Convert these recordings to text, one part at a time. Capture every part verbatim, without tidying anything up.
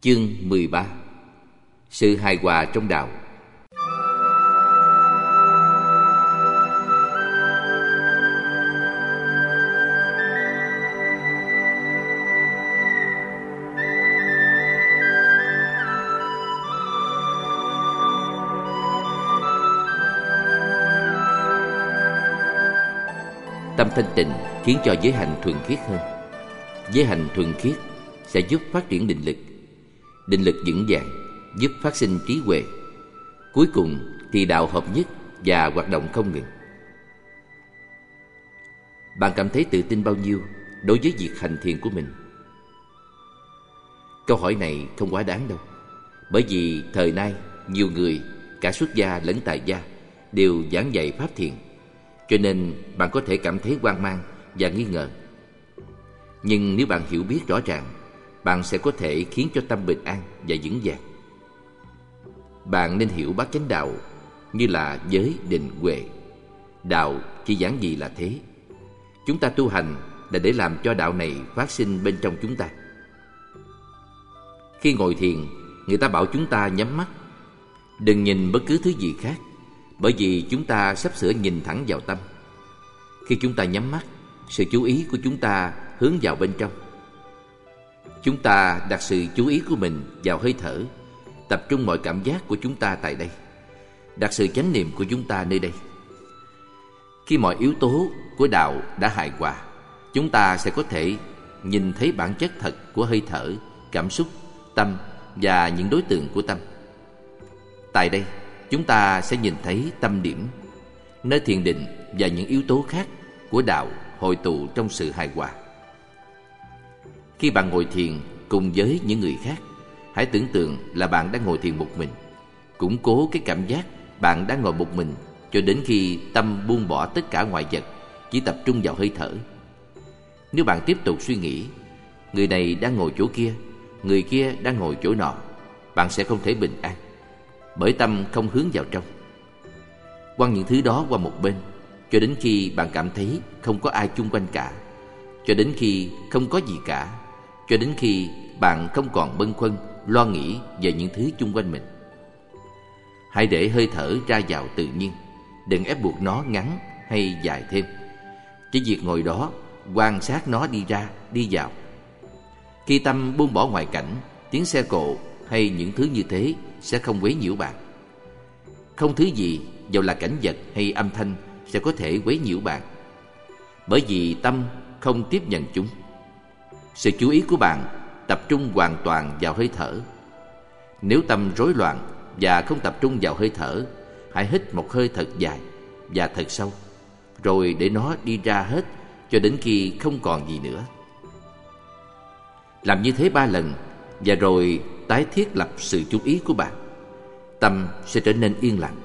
Chương mười ba. Sự hài hòa trong đạo. Tâm thanh tịnh khiến cho giới hạnh thuần khiết hơn. Giới hạnh thuần khiết sẽ giúp phát triển định lực. Định lực vững vàng giúp phát sinh trí huệ. Cuối cùng thì đạo hợp nhất và hoạt động không ngừng. Bạn cảm thấy tự tin bao nhiêu đối với việc hành thiền của mình? Câu hỏi này không quá đáng đâu. Bởi vì thời nay nhiều người, cả xuất gia lẫn tại gia, đều giảng dạy pháp thiền, cho nên bạn có thể cảm thấy hoang mang và nghi ngờ. Nhưng nếu bạn hiểu biết rõ ràng, bạn sẽ có thể khiến cho tâm bình an và vững vàng. Bạn nên hiểu bát chánh đạo như là giới, định, huệ. Đạo chỉ giản dị là thế. Chúng ta tu hành là để làm cho đạo này phát sinh bên trong chúng ta. Khi ngồi thiền, người ta bảo chúng ta nhắm mắt, đừng nhìn bất cứ thứ gì khác, bởi vì chúng ta sắp sửa nhìn thẳng vào tâm. Khi chúng ta nhắm mắt, sự chú ý của chúng ta hướng vào bên trong. Chúng ta đặt sự chú ý của mình vào hơi thở, tập trung mọi cảm giác của chúng ta tại đây, đặt sự chánh niệm của chúng ta nơi đây. Khi mọi yếu tố của đạo đã hài hòa, chúng ta sẽ có thể nhìn thấy bản chất thật của hơi thở, cảm xúc, tâm và những đối tượng của tâm. Tại đây, chúng ta sẽ nhìn thấy tâm điểm, nơi thiền định và những yếu tố khác của đạo hội tụ trong sự hài hòa. Khi bạn ngồi thiền cùng với những người khác, hãy tưởng tượng là bạn đang ngồi thiền một mình. Củng cố cái cảm giác bạn đang ngồi một mình cho đến khi tâm buông bỏ tất cả ngoại vật, chỉ tập trung vào hơi thở. Nếu bạn tiếp tục suy nghĩ, người này đang ngồi chỗ kia, người kia đang ngồi chỗ nọ, bạn sẽ không thể bình an, bởi tâm không hướng vào trong. Quăng những thứ đó qua một bên cho đến khi bạn cảm thấy không có ai chung quanh cả, cho đến khi không có gì cả, cho đến khi bạn không còn bâng khuâng lo nghĩ về những thứ chung quanh mình. Hãy để hơi thở ra vào tự nhiên, đừng ép buộc nó ngắn hay dài thêm. Chỉ việc ngồi đó quan sát nó đi ra đi vào. Khi tâm buông bỏ ngoại cảnh, tiếng xe cộ hay những thứ như thế sẽ không quấy nhiễu bạn. Không thứ gì, dầu là cảnh vật hay âm thanh, sẽ có thể quấy nhiễu bạn, bởi vì tâm không tiếp nhận chúng. Sự chú ý của bạn tập trung hoàn toàn vào hơi thở. Nếu tâm rối loạn và không tập trung vào hơi thở, hãy hít một hơi thật dài và thật sâu, rồi để nó đi ra hết cho đến khi không còn gì nữa. Làm như thế ba lần, và rồi tái thiết lập sự chú ý của bạn. Tâm sẽ trở nên yên lặng.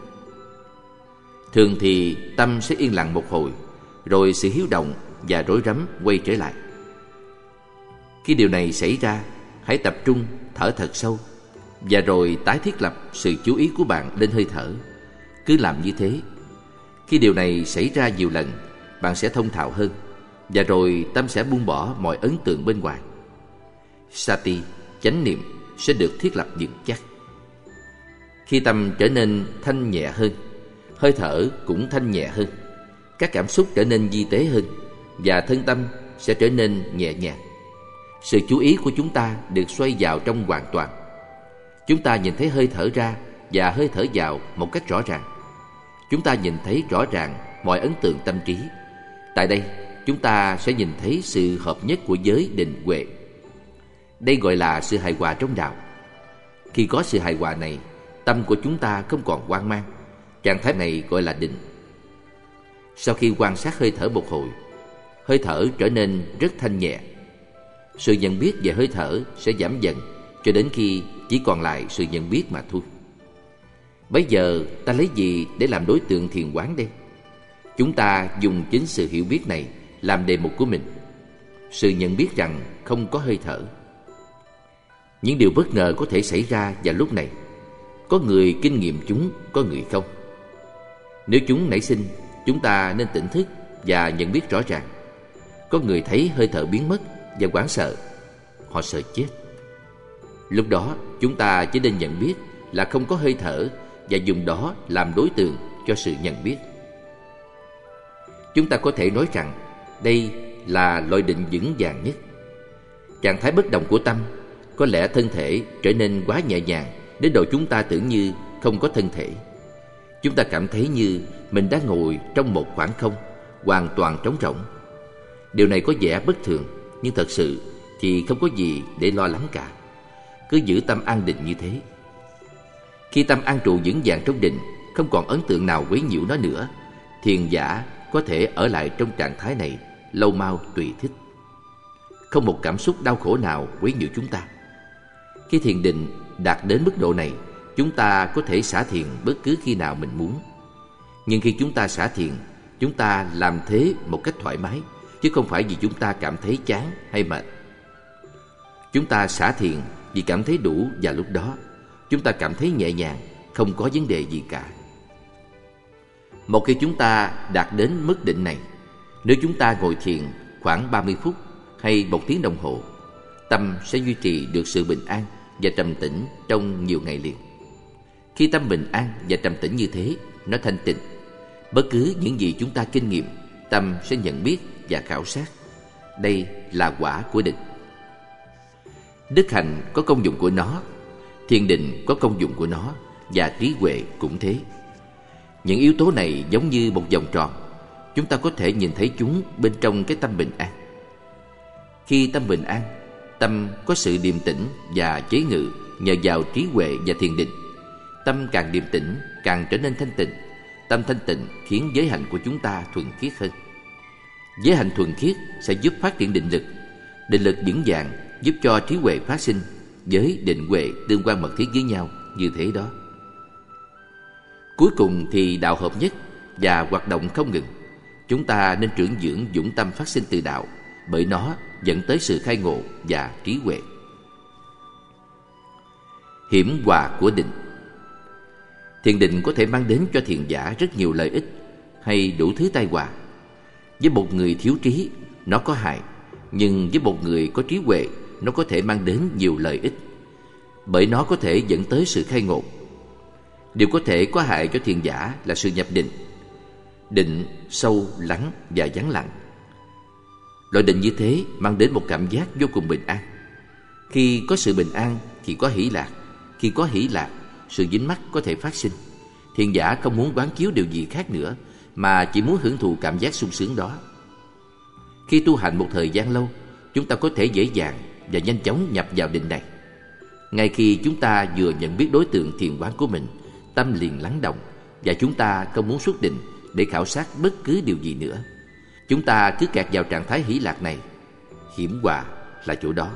Thường thì tâm sẽ yên lặng một hồi, rồi sự hiếu động và rối rắm quay trở lại. Khi điều này xảy ra, hãy tập trung thở thật sâu, và rồi tái thiết lập sự chú ý của bạn lên hơi thở. Cứ làm như thế. Khi điều này xảy ra nhiều lần, bạn sẽ thông thạo hơn, và rồi tâm sẽ buông bỏ mọi ấn tượng bên ngoài. Sati, chánh niệm sẽ được thiết lập vững chắc. Khi tâm trở nên thanh nhẹ hơn, hơi thở cũng thanh nhẹ hơn, các cảm xúc trở nên vi tế hơn, và thân tâm sẽ trở nên nhẹ nhàng. Sự chú ý của chúng ta được xoay vào trong hoàn toàn. Chúng ta nhìn thấy hơi thở ra và hơi thở vào một cách rõ ràng. Chúng ta nhìn thấy rõ ràng mọi ấn tượng tâm trí. Tại đây, chúng ta sẽ nhìn thấy sự hợp nhất của giới, định, huệ. Đây gọi là sự hài hòa trong đạo. Khi có sự hài hòa này, tâm của chúng ta không còn hoang mang. Trạng thái này gọi là định. Sau khi quan sát hơi thở một hồi, hơi thở trở nên rất thanh nhẹ. Sự nhận biết về hơi thở sẽ giảm dần cho đến khi chỉ còn lại sự nhận biết mà thôi. Bây giờ ta lấy gì để làm đối tượng thiền quán đây? Chúng ta dùng chính sự hiểu biết này làm đề mục của mình. Sự nhận biết rằng không có hơi thở. Những điều bất ngờ có thể xảy ra vào lúc này. Có người kinh nghiệm chúng, có người không. Nếu chúng nảy sinh, chúng ta nên tỉnh thức và nhận biết rõ ràng. Có người thấy hơi thở biến mất và hoảng sợ. Họ sợ chết. Lúc đó chúng ta chỉ nên nhận biết là không có hơi thở và dùng đó làm đối tượng cho sự nhận biết. Chúng ta có thể nói rằng đây là loại định vững vàng nhất. Trạng thái bất động của tâm, có lẽ thân thể trở nên quá nhẹ nhàng đến độ chúng ta tưởng như không có thân thể. Chúng ta cảm thấy như mình đang ngồi trong một khoảng không hoàn toàn trống rỗng. Điều này có vẻ bất thường, nhưng thật sự thì không có gì để lo lắng cả. Cứ giữ tâm an định như thế. Khi tâm an trụ vững vàng trong định, không còn ấn tượng nào quấy nhiễu nó nữa, thiền giả có thể ở lại trong trạng thái này lâu mau tùy thích. Không một cảm xúc đau khổ nào quấy nhiễu chúng ta. Khi thiền định đạt đến mức độ này, chúng ta có thể xả thiền bất cứ khi nào mình muốn. Nhưng khi chúng ta xả thiền, chúng ta làm thế một cách thoải mái, chứ không phải vì chúng ta cảm thấy chán hay mệt. Chúng ta xả thiền vì cảm thấy đủ, và lúc đó chúng ta cảm thấy nhẹ nhàng, không có vấn đề gì cả. Một khi chúng ta đạt đến mức định này, nếu chúng ta ngồi thiền khoảng ba mươi phút hay một tiếng đồng hồ, tâm sẽ duy trì được sự bình an và trầm tĩnh trong nhiều ngày liền. Khi tâm bình an và trầm tĩnh như thế, nó thanh tịnh. Bất cứ những gì chúng ta kinh nghiệm, tâm sẽ nhận biết và khảo sát. Đây là quả của định. Đức hạnh có công dụng của nó, thiền định có công dụng của nó, và trí huệ cũng thế. Những yếu tố này giống như một vòng tròn. Chúng ta có thể nhìn thấy chúng bên trong cái tâm bình an. Khi tâm bình an, tâm có sự điềm tĩnh và chế ngự nhờ vào trí huệ và thiền định. Tâm càng điềm tĩnh, càng trở nên thanh tịnh. Tâm thanh tịnh khiến giới hạnh của chúng ta thuần khiết hơn. Giới hạnh thuần khiết sẽ giúp phát triển định lực. Định lực vững vàng giúp cho trí huệ phát sinh. Giới định huệ tương quan mật thiết với nhau như thế đó. Cuối cùng thì đạo hợp nhất và hoạt động không ngừng. Chúng ta nên trưởng dưỡng dũng tâm phát sinh từ đạo, bởi nó dẫn tới sự khai ngộ và trí huệ. Hiểm họa của định. Thiền định có thể mang đến cho thiền giả rất nhiều lợi ích hay đủ thứ tai họa. Với một người thiếu trí, nó có hại, nhưng với một người có trí huệ, nó có thể mang đến nhiều lợi ích, bởi nó có thể dẫn tới sự khai ngộ. Điều có thể có hại cho thiền giả là sự nhập định. Định sâu, lắng và vắng lặng. Loại định như thế mang đến một cảm giác vô cùng bình an. Khi có sự bình an thì có hỷ lạc. Khi có hỷ lạc, sự dính mắc có thể phát sinh. Thiền giả không muốn quán chiếu điều gì khác nữa, mà chỉ muốn hưởng thụ cảm giác sung sướng đó. Khi tu hành một thời gian lâu, chúng ta có thể dễ dàng và nhanh chóng nhập vào định này. Ngay khi chúng ta vừa nhận biết đối tượng thiền quán của mình, tâm liền lắng động, và chúng ta không muốn xuất định để khảo sát bất cứ điều gì nữa. Chúng ta cứ kẹt vào trạng thái hỷ lạc này. Hiểm họa là chỗ đó.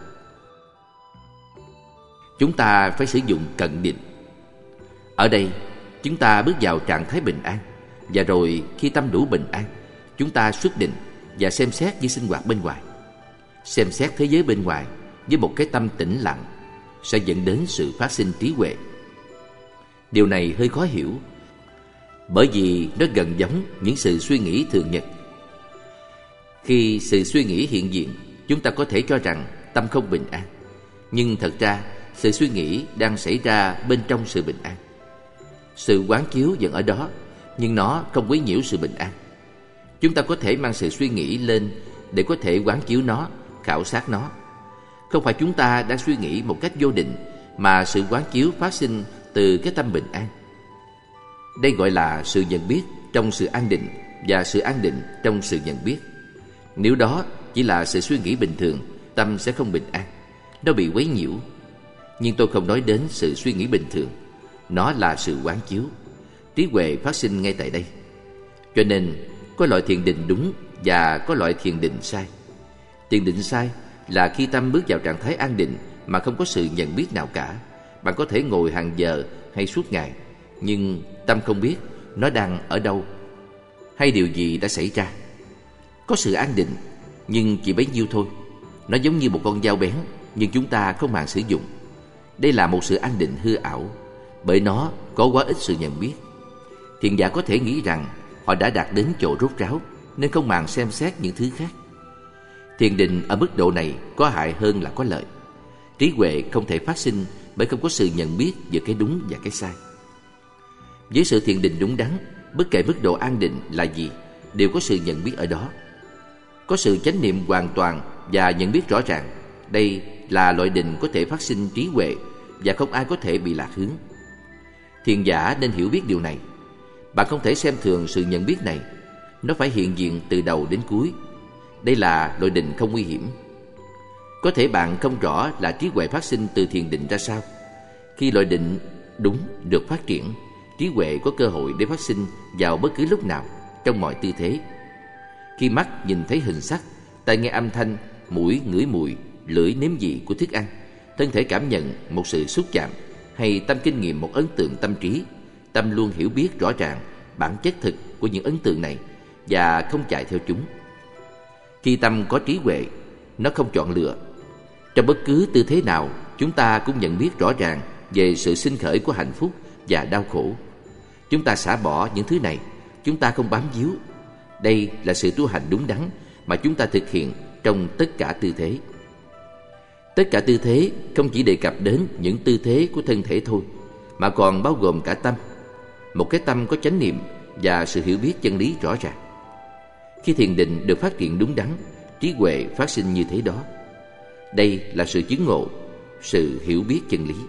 Chúng ta phải sử dụng cận định. Ở đây, chúng ta bước vào trạng thái bình an, và rồi khi tâm đủ bình an, chúng ta xuất định và xem xét những sinh hoạt bên ngoài. Xem xét thế giới bên ngoài với một cái tâm tĩnh lặng sẽ dẫn đến sự phát sinh trí huệ. Điều này hơi khó hiểu, bởi vì nó gần giống những sự suy nghĩ thường nhật. Khi sự suy nghĩ hiện diện, chúng ta có thể cho rằng tâm không bình an, nhưng thật ra sự suy nghĩ đang xảy ra bên trong sự bình an. Sự quán chiếu vẫn ở đó, nhưng nó không quấy nhiễu sự bình an. Chúng ta có thể mang sự suy nghĩ lên để có thể quán chiếu nó, khảo sát nó. Không phải chúng ta đang suy nghĩ một cách vô định, mà sự quán chiếu phát sinh từ cái tâm bình an. Đây gọi là sự nhận biết trong sự an định và sự an định trong sự nhận biết. Nếu đó chỉ là sự suy nghĩ bình thường, tâm sẽ không bình an, nó bị quấy nhiễu. Nhưng tôi không nói đến sự suy nghĩ bình thường, nó là sự quán chiếu. Trí huệ phát sinh ngay tại đây. Cho nên có loại thiền định đúng và có loại thiền định sai. Thiền định sai là khi tâm bước vào trạng thái an định mà không có sự nhận biết nào cả. Bạn có thể ngồi hàng giờ hay suốt ngày, nhưng tâm không biết nó đang ở đâu hay điều gì đã xảy ra. Có sự an định, nhưng chỉ bấy nhiêu thôi. Nó giống như một con dao bén, nhưng chúng ta không màng sử dụng. Đây là một sự an định hư ảo, bởi nó có quá ít sự nhận biết. Thiền giả có thể nghĩ rằng họ đã đạt đến chỗ rốt ráo, nên không màng xem xét những thứ khác. Thiền định ở mức độ này có hại hơn là có lợi. Trí huệ không thể phát sinh bởi không có sự nhận biết về cái đúng và cái sai. Với sự thiền định đúng đắn, bất kể mức độ an định là gì, đều có sự nhận biết ở đó. Có sự chánh niệm hoàn toàn và nhận biết rõ ràng. Đây là loại định có thể phát sinh trí huệ và không ai có thể bị lạc hướng. Thiền giả nên hiểu biết điều này. Bạn không thể xem thường sự nhận biết này. Nó phải hiện diện từ đầu đến cuối. Đây là loại định không nguy hiểm. Có thể bạn không rõ là trí huệ phát sinh từ thiền định ra sao. Khi loại định đúng được phát triển, trí huệ có cơ hội để phát sinh vào bất cứ lúc nào, trong mọi tư thế. Khi mắt nhìn thấy hình sắc, tai nghe âm thanh, mũi ngửi mùi, lưỡi nếm vị của thức ăn, thân thể cảm nhận một sự xúc chạm, hay tâm kinh nghiệm một ấn tượng tâm trí, tâm luôn hiểu biết rõ ràng bản chất thực của những ấn tượng này và không chạy theo chúng. Khi tâm có trí huệ, nó không chọn lựa. Trong bất cứ tư thế nào, chúng ta cũng nhận biết rõ ràng về sự sinh khởi của hạnh phúc và đau khổ. Chúng ta xả bỏ những thứ này, chúng ta không bám víu. Đây là sự tu hành đúng đắn mà chúng ta thực hiện trong tất cả tư thế. Tất cả tư thế không chỉ đề cập đến những tư thế của thân thể thôi, mà còn bao gồm cả tâm. Một cái tâm có chánh niệm và sự hiểu biết chân lý rõ ràng. Khi thiền định được phát triển đúng đắn, trí huệ phát sinh như thế đó. Đây là sự chứng ngộ, sự hiểu biết chân lý.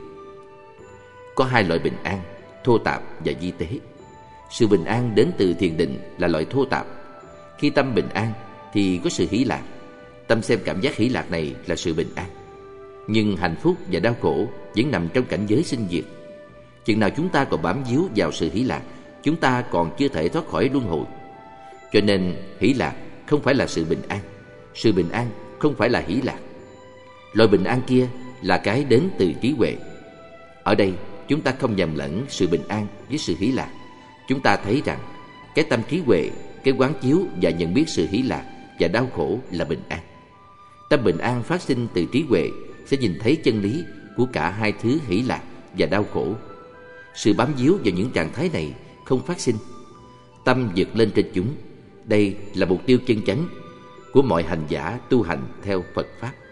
Có hai loại bình an, thô tạp và vi tế. Sự bình an đến từ thiền định là loại thô tạp. Khi tâm bình an thì có sự hỷ lạc. Tâm xem cảm giác hỷ lạc này là sự bình an. Nhưng hạnh phúc và đau khổ vẫn nằm trong cảnh giới sinh diệt. Chừng nào chúng ta còn bám víu vào sự hỷ lạc, chúng ta còn chưa thể thoát khỏi luân hồi. Cho nên hỷ lạc không phải là sự bình an, sự bình an không phải là hỷ lạc. Loại bình an kia là cái đến từ trí huệ. Ở đây chúng ta không nhầm lẫn sự bình an với sự hỷ lạc. Chúng ta thấy rằng cái tâm trí huệ, cái quán chiếu và nhận biết sự hỷ lạc và đau khổ là bình an. Tâm bình an phát sinh từ trí huệ sẽ nhìn thấy chân lý của cả hai thứ hỷ lạc và đau khổ. Sự bám víu vào những trạng thái này không phát sinh. Tâm vượt lên trên chúng. Đây là mục tiêu chân chánh của mọi hành giả tu hành theo Phật Pháp.